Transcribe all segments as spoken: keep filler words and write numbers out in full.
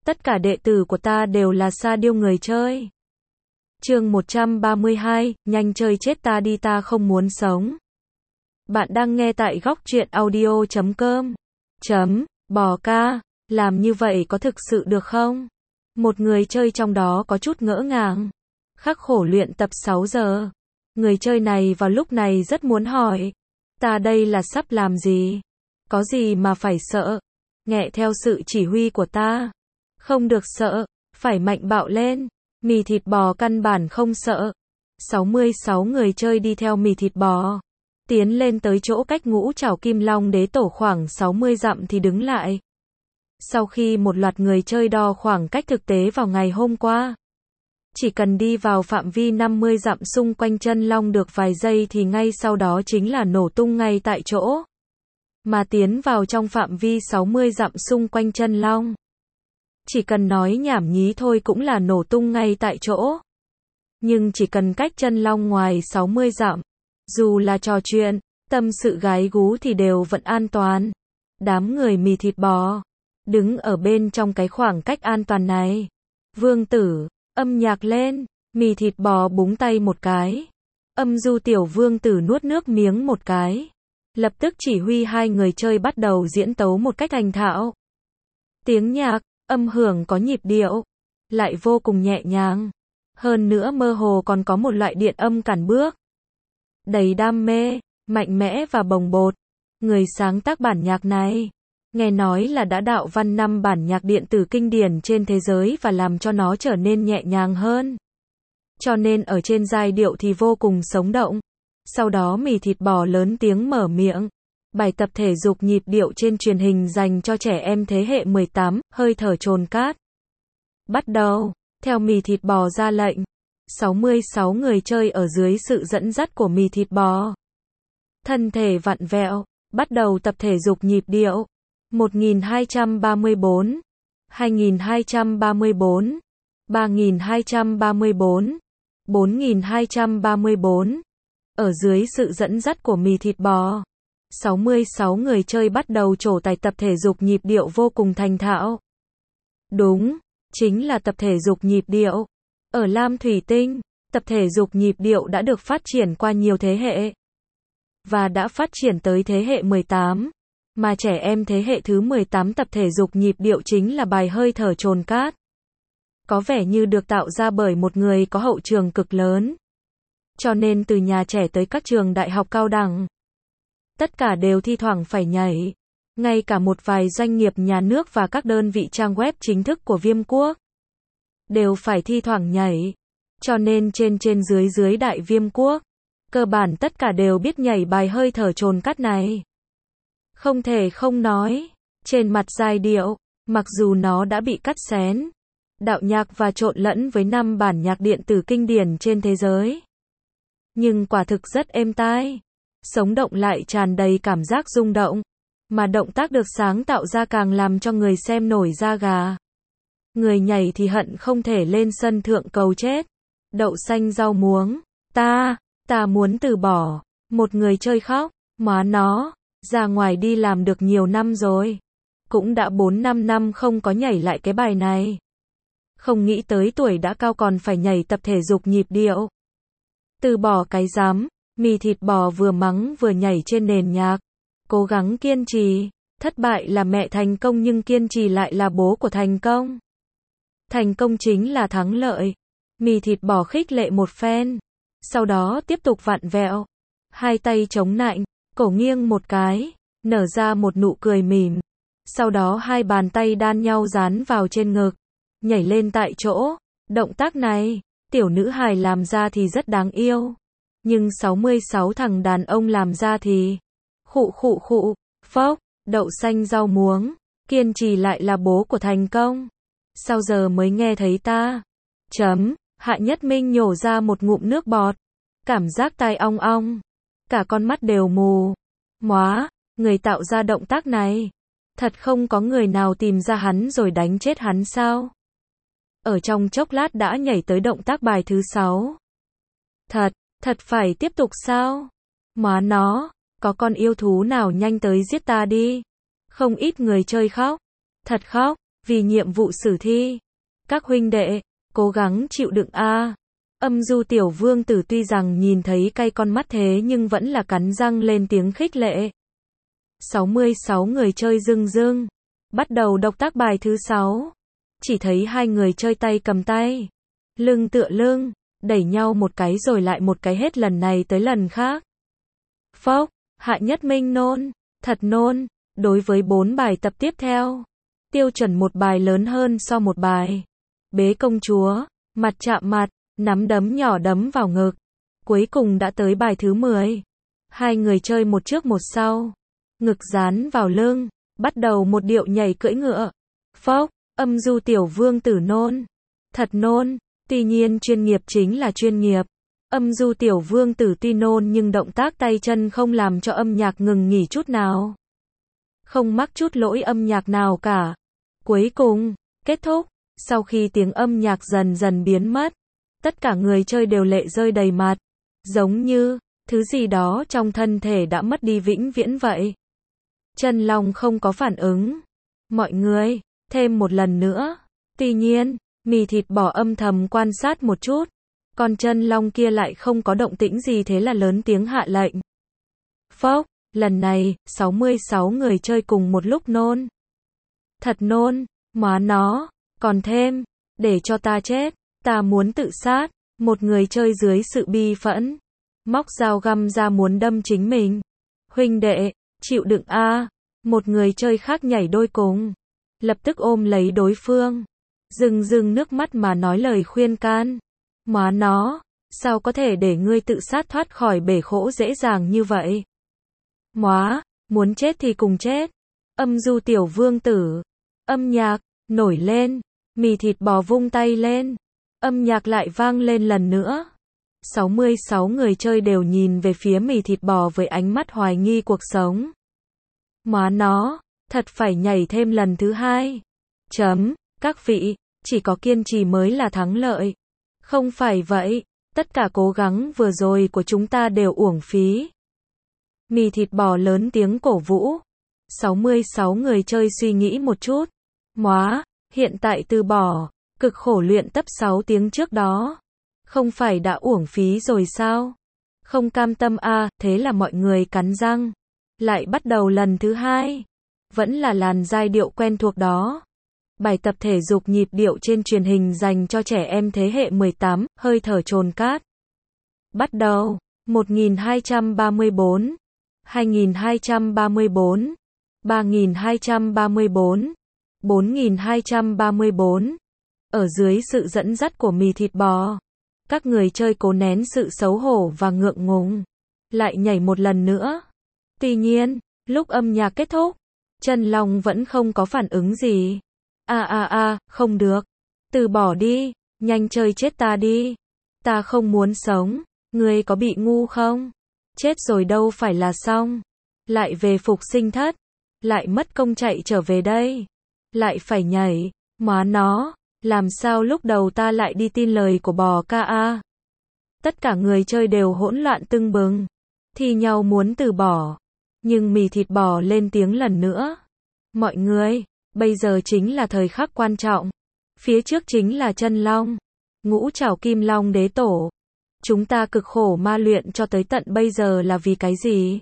Tất cả đệ tử của ta đều là sa điêu người chơi. Chương một trăm ba mươi hai, nhanh chơi chết ta đi, ta không muốn sống. Bạn đang nghe tại góc truyện audio chấm com. Chấm, bò ca, làm như vậy có thực sự được không? Một người chơi trong đó có chút ngỡ ngàng. Khắc khổ luyện tập sáu giờ. Người chơi này vào lúc này rất muốn hỏi. Ta đây là sắp làm gì? Có gì mà phải sợ? Nghe theo sự chỉ huy của ta. Không được sợ, phải mạnh bạo lên. Mì thịt bò căn bản không sợ. sáu mươi sáu người chơi đi theo mì thịt bò. Tiến lên tới chỗ cách ngũ trảo kim long đế tổ khoảng sáu mươi dặm thì đứng lại. Sau khi một loạt người chơi đo khoảng cách thực tế vào ngày hôm qua. Chỉ cần đi vào phạm vi năm mươi dặm xung quanh chân long được vài giây thì ngay sau đó chính là nổ tung ngay tại chỗ. Mà tiến vào trong phạm vi sáu mươi dặm xung quanh chân long. Chỉ cần nói nhảm nhí thôi cũng là nổ tung ngay tại chỗ. Nhưng chỉ cần cách chân long ngoài sáu mươi dặm, dù là trò chuyện, tâm sự gái gú thì đều vẫn an toàn. Đám người mì thịt bò, đứng ở bên trong cái khoảng cách an toàn này. Vương tử, âm nhạc lên, mì thịt bò búng tay một cái. Âm du tiểu vương tử nuốt nước miếng một cái. Lập tức chỉ huy hai người chơi bắt đầu diễn tấu một cách thành thạo. Tiếng nhạc, âm hưởng có nhịp điệu, lại vô cùng nhẹ nhàng. Hơn nữa mơ hồ còn có một loại điện âm cản bước. Đầy đam mê, mạnh mẽ và bồng bột. Người sáng tác bản nhạc này, nghe nói là đã đạo văn năm bản nhạc điện tử kinh điển trên thế giới và làm cho nó trở nên nhẹ nhàng hơn. Cho nên ở trên giai điệu thì vô cùng sống động. Sau đó mì thịt bò lớn tiếng mở miệng. Bài tập thể dục nhịp điệu trên truyền hình dành cho trẻ em thế hệ mười tám, hơi thở chồn cát. Bắt đầu, theo mì thịt bò ra lệnh. sáu mươi sáu người chơi ở dưới sự dẫn dắt của mì thịt bò. Thân thể vặn vẹo, bắt đầu tập thể dục nhịp điệu. một nghìn hai trăm ba mươi bốn, hai nghìn hai trăm ba mươi bốn, ba nghìn hai trăm ba mươi bốn, bốn nghìn hai trăm ba mươi bốn. Ở dưới sự dẫn dắt của mì thịt bò, sáu mươi sáu người chơi bắt đầu trổ tài tập thể dục nhịp điệu vô cùng thành thạo. Đúng, chính là tập thể dục nhịp điệu. Ở Lam Thủy Tinh, tập thể dục nhịp điệu đã được phát triển qua nhiều thế hệ. Và đã phát triển tới thế hệ mười tám. Mà trẻ em thế hệ thứ mười tám tập thể dục nhịp điệu chính là bài hơi thở chồn cát. Có vẻ như được tạo ra bởi một người có hậu trường cực lớn. Cho nên từ nhà trẻ tới các trường đại học cao đẳng, tất cả đều thi thoảng phải nhảy. Ngay cả một vài doanh nghiệp nhà nước và các đơn vị trang web chính thức của Viêm Quốc đều phải thi thoảng nhảy. Cho nên trên trên dưới dưới đại Viêm Quốc, cơ bản tất cả đều biết nhảy bài hơi thở chồn cát này. Không thể không nói, trên mặt giai điệu, mặc dù nó đã bị cắt xén, đạo nhạc và trộn lẫn với năm bản nhạc điện tử kinh điển trên thế giới. Nhưng quả thực rất êm tai, sống động lại tràn đầy cảm giác rung động, mà động tác được sáng tạo ra càng làm cho người xem nổi da gà. Người nhảy thì hận không thể lên sân thượng cầu chết. Đậu xanh rau muống, ta, ta muốn từ bỏ. Một người chơi khóc, má nó, ra ngoài đi làm được nhiều năm rồi. Cũng đã bốn năm năm không có nhảy lại cái bài này. Không nghĩ tới tuổi đã cao còn phải nhảy tập thể dục nhịp điệu. Từ bỏ cái dám, mì thịt bò vừa mắng vừa nhảy trên nền nhạc. Cố gắng kiên trì, thất bại là mẹ thành công nhưng kiên trì lại là bố của thành công. Thành công chính là thắng lợi. Mì thịt bò khích lệ một phen. Sau đó tiếp tục vặn vẹo. Hai tay chống nạnh, cổ nghiêng một cái, nở ra một nụ cười mỉm. Sau đó hai bàn tay đan nhau dán vào trên ngực. Nhảy lên tại chỗ. Động tác này, tiểu nữ hài làm ra thì rất đáng yêu. Nhưng sáu mươi sáu thằng đàn ông làm ra thì khụ khụ khụ, phốc, đậu xanh rau muống. Kiên trì lại là bố của thành công. Sao giờ mới nghe thấy ta? Chấm, Hạ Nhất Minh nhổ ra một ngụm nước bọt. Cảm giác tai ong ong. Cả con mắt đều mù. Móa, người tạo ra động tác này. Thật không có người nào tìm ra hắn rồi đánh chết hắn sao? Ở trong chốc lát đã nhảy tới động tác bài thứ sáu. Thật, thật phải tiếp tục sao? Móa nó, có con yêu thú nào nhanh tới giết ta đi. Không ít người chơi khóc. Thật khóc, Vì nhiệm vụ sử thi. Các huynh đệ, cố gắng chịu đựng a. Âm Du tiểu vương tử tuy rằng nhìn thấy cay con mắt thế nhưng vẫn là cắn răng lên tiếng khích lệ. sáu mươi sáu người chơi dưng dưng. Bắt đầu độc tác bài thứ sáu. Chỉ thấy hai người chơi tay cầm tay. Lưng tựa lưng. Đẩy nhau một cái rồi lại một cái hết lần này tới lần khác. Phốc, Hạ Nhất Minh nôn. Thật nôn. Đối với bốn bài tập tiếp theo. Tiêu chuẩn một bài lớn hơn so một bài. Bế công chúa. Mặt chạm mặt. Nắm đấm nhỏ đấm vào ngực. Cuối cùng đã tới bài thứ mười. Hai người chơi một trước một sau. Ngực dán vào lưng. Bắt đầu một điệu nhảy cưỡi ngựa. Phốc, Âm Du tiểu vương tử nôn. Thật nôn. Tuy nhiên chuyên nghiệp chính là chuyên nghiệp. Âm Du tiểu vương tử tuy nôn nhưng động tác tay chân không làm cho âm nhạc ngừng nghỉ chút nào. Không mắc chút lỗi âm nhạc nào cả. Cuối cùng, kết thúc, sau khi tiếng âm nhạc dần dần biến mất, tất cả người chơi đều lệ rơi đầy mặt. Giống như, thứ gì đó trong thân thể đã mất đi vĩnh viễn vậy. Chân Long không có phản ứng. Mọi người, thêm một lần nữa. Tuy nhiên, Mì Thịt Bò âm thầm quan sát một chút. Còn Chân Long kia lại không có động tĩnh gì thế là lớn tiếng hạ lệnh. Phốc, lần này, sáu mươi sáu người chơi cùng một lúc nôn. Thật nôn, má nó, còn thêm, để cho ta chết, ta muốn tự sát. Một người chơi dưới sự bi phẫn, móc dao găm ra muốn đâm chính mình. Huynh đệ, chịu đựng a. Một người chơi khác nhảy đôi cùng, lập tức ôm lấy đối phương, rưng rưng nước mắt mà nói lời khuyên can. Má nó, sao có thể để ngươi tự sát thoát khỏi bể khổ dễ dàng như vậy? Móa, muốn chết thì cùng chết. Âm Du tiểu vương tử. Âm nhạc, nổi lên. Mì Thịt Bò vung tay lên. Âm nhạc lại vang lên lần nữa. sáu mươi sáu người chơi đều nhìn về phía Mì Thịt Bò với ánh mắt hoài nghi cuộc sống. Má nó, thật phải nhảy thêm lần thứ hai. Chấm, các vị, chỉ có kiên trì mới là thắng lợi. Không phải vậy, tất cả cố gắng vừa rồi của chúng ta đều uổng phí. Mì Thịt Bò lớn tiếng cổ vũ. sáu mươi sáu người chơi suy nghĩ một chút. Móa, hiện tại từ bỏ, cực khổ luyện tập sáu tiếng trước đó. Không phải đã uổng phí rồi sao? Không cam tâm a, à, thế là mọi người cắn răng. Lại bắt đầu lần thứ hai. Vẫn là làn giai điệu quen thuộc đó. Bài tập thể dục nhịp điệu trên truyền hình dành cho trẻ em thế hệ mười tám, hơi thở chồn cát. Bắt đầu. một nghìn hai trăm ba mươi bốn. hai nghìn hai trăm ba mươi bốn. ba nghìn hai trăm ba mươi bốn. bốn nghìn hai trăm ba mươi bốn. Ở dưới sự dẫn dắt của Mì Thịt Bò, các người chơi cố nén sự xấu hổ và ngượng ngùng, lại nhảy một lần nữa. Tuy nhiên, lúc âm nhạc kết thúc, Chân Long vẫn không có phản ứng gì. A a a, không được. Từ bỏ đi, nhanh chơi chết ta đi. Ta không muốn sống, ngươi có bị ngu không? Chết rồi đâu phải là xong. Lại về phục sinh thất, lại mất công chạy trở về đây. Lại phải nhảy, má nó, làm sao lúc đầu ta lại đi tin lời của bò ca a. Tất cả người chơi đều hỗn loạn tưng bừng, thi nhau muốn từ bỏ. Nhưng Mì Thịt Bò lên tiếng lần nữa. Mọi người, bây giờ chính là thời khắc quan trọng. Phía trước chính là Chân Long, ngũ trảo Kim Long đế tổ. Chúng ta cực khổ ma luyện cho tới tận bây giờ là vì cái gì?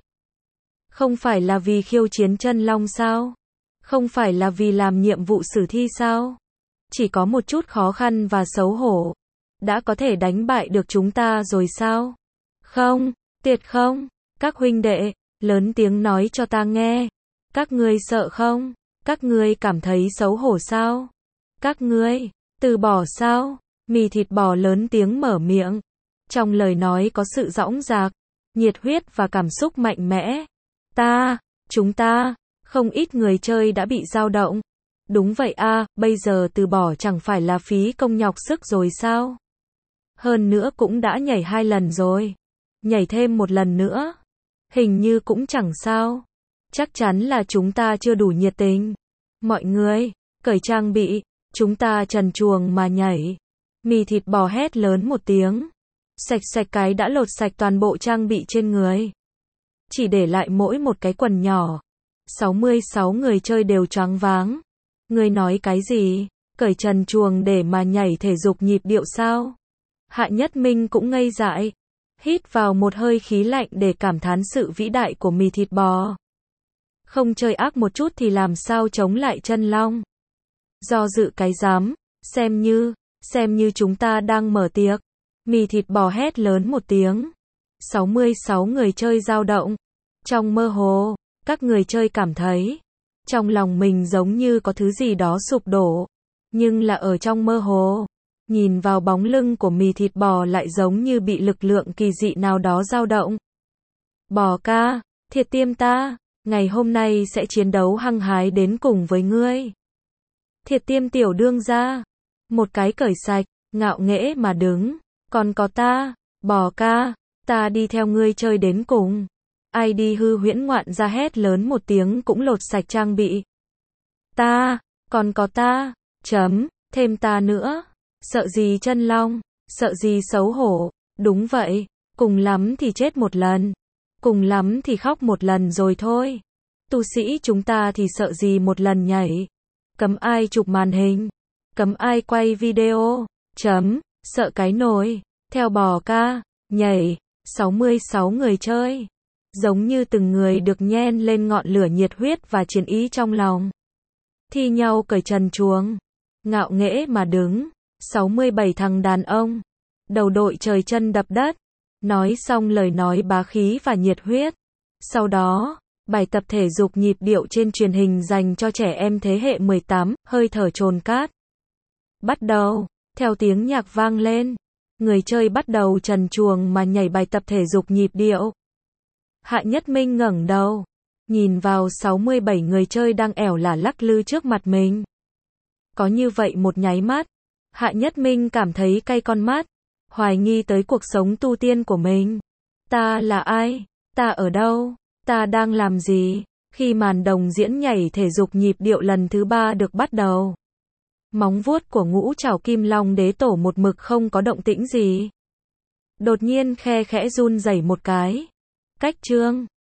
Không phải là vì khiêu chiến Chân Long sao? Không phải là vì làm nhiệm vụ sử thi sao? Chỉ có một chút khó khăn và xấu hổ, đã có thể đánh bại được chúng ta rồi sao? Không, tuyệt không. Các huynh đệ, lớn tiếng nói cho ta nghe. Các ngươi sợ không? Các ngươi cảm thấy xấu hổ sao? Các ngươi từ bỏ sao? Mì Thịt Bò lớn tiếng mở miệng. Trong lời nói có sự dõng dạc, nhiệt huyết và cảm xúc mạnh mẽ. Ta, chúng ta, không ít người chơi đã bị dao động. Đúng vậy a, à, bây giờ từ bỏ chẳng phải là phí công nhọc sức rồi sao? Hơn nữa cũng đã nhảy hai lần rồi. Nhảy thêm một lần nữa. Hình như cũng chẳng sao. Chắc chắn là chúng ta chưa đủ nhiệt tình. Mọi người, cởi trang bị, chúng ta trần truồng mà nhảy. Mì Thịt Bò hét lớn một tiếng. Sạch sạch cái đã lột sạch toàn bộ trang bị trên người. Chỉ để lại mỗi một cái quần nhỏ. sáu mươi sáu người chơi đều choáng váng. Ngươi nói cái gì? Cởi trần truồng để mà nhảy thể dục nhịp điệu sao? Hạ Nhất Minh cũng ngây dại. Hít vào một hơi khí lạnh để cảm thán sự vĩ đại của mì thịt bò. Không chơi ác một chút thì làm sao chống lại chân long? Do dự cái dám, xem như, xem như chúng ta đang mở tiệc. Mì thịt bò hét lớn một tiếng. sáu mươi sáu người chơi dao động. Trong mơ hồ, các người chơi cảm thấy, trong lòng mình giống như có thứ gì đó sụp đổ. Nhưng là ở trong mơ hồ, nhìn vào bóng lưng của mì thịt bò lại giống như bị lực lượng kỳ dị nào đó dao động. Bò ca, thiệt tiêm ta, ngày hôm nay sẽ chiến đấu hăng hái đến cùng với ngươi. Thiệt tiêm tiểu đương gia, một cái cởi sạch, ngạo nghễ mà đứng, còn có ta, bò ca, ta đi theo ngươi chơi đến cùng. Ai đi hư huyễn ngoạn ra hét lớn một tiếng cũng lột sạch trang bị. Ta, còn có ta, chấm, thêm ta nữa. Sợ gì chân long, sợ gì xấu hổ, đúng vậy, cùng lắm thì chết một lần, cùng lắm thì khóc một lần rồi thôi. Tu sĩ chúng ta thì sợ gì một lần nhảy, cấm ai chụp màn hình, cấm ai quay video, chấm, sợ cái nồi, theo bò ca, nhảy, sáu mươi sáu người chơi, giống như từng người được nhen lên ngọn lửa nhiệt huyết và chiến ý trong lòng. Thi nhau cởi trần truồng, ngạo nghễ mà đứng. sáu mươi bảy thằng đàn ông, đầu đội trời chân đập đất, nói xong lời nói bá khí và nhiệt huyết. Sau đó, bài tập thể dục nhịp điệu trên truyền hình dành cho trẻ em thế hệ mười tám, hơi thở chồn cát. Bắt đầu, theo tiếng nhạc vang lên, người chơi bắt đầu trần truồng mà nhảy bài tập thể dục nhịp điệu. Hạ Nhất Minh ngẩng đầu, nhìn vào sáu mươi bảy người chơi đang ẻo lả lắc lư trước mặt mình. Có như vậy một nháy mắt, Hạ Nhất Minh cảm thấy cay con mắt, hoài nghi tới cuộc sống tu tiên của mình. Ta là ai? Ta ở đâu? Ta đang làm gì? Khi màn đồng diễn nhảy thể dục nhịp điệu lần thứ ba được bắt đầu, móng vuốt của ngũ trảo kim long đế tổ một mực không có động tĩnh gì. Đột nhiên khe khẽ run rẩy một cái. Cách chương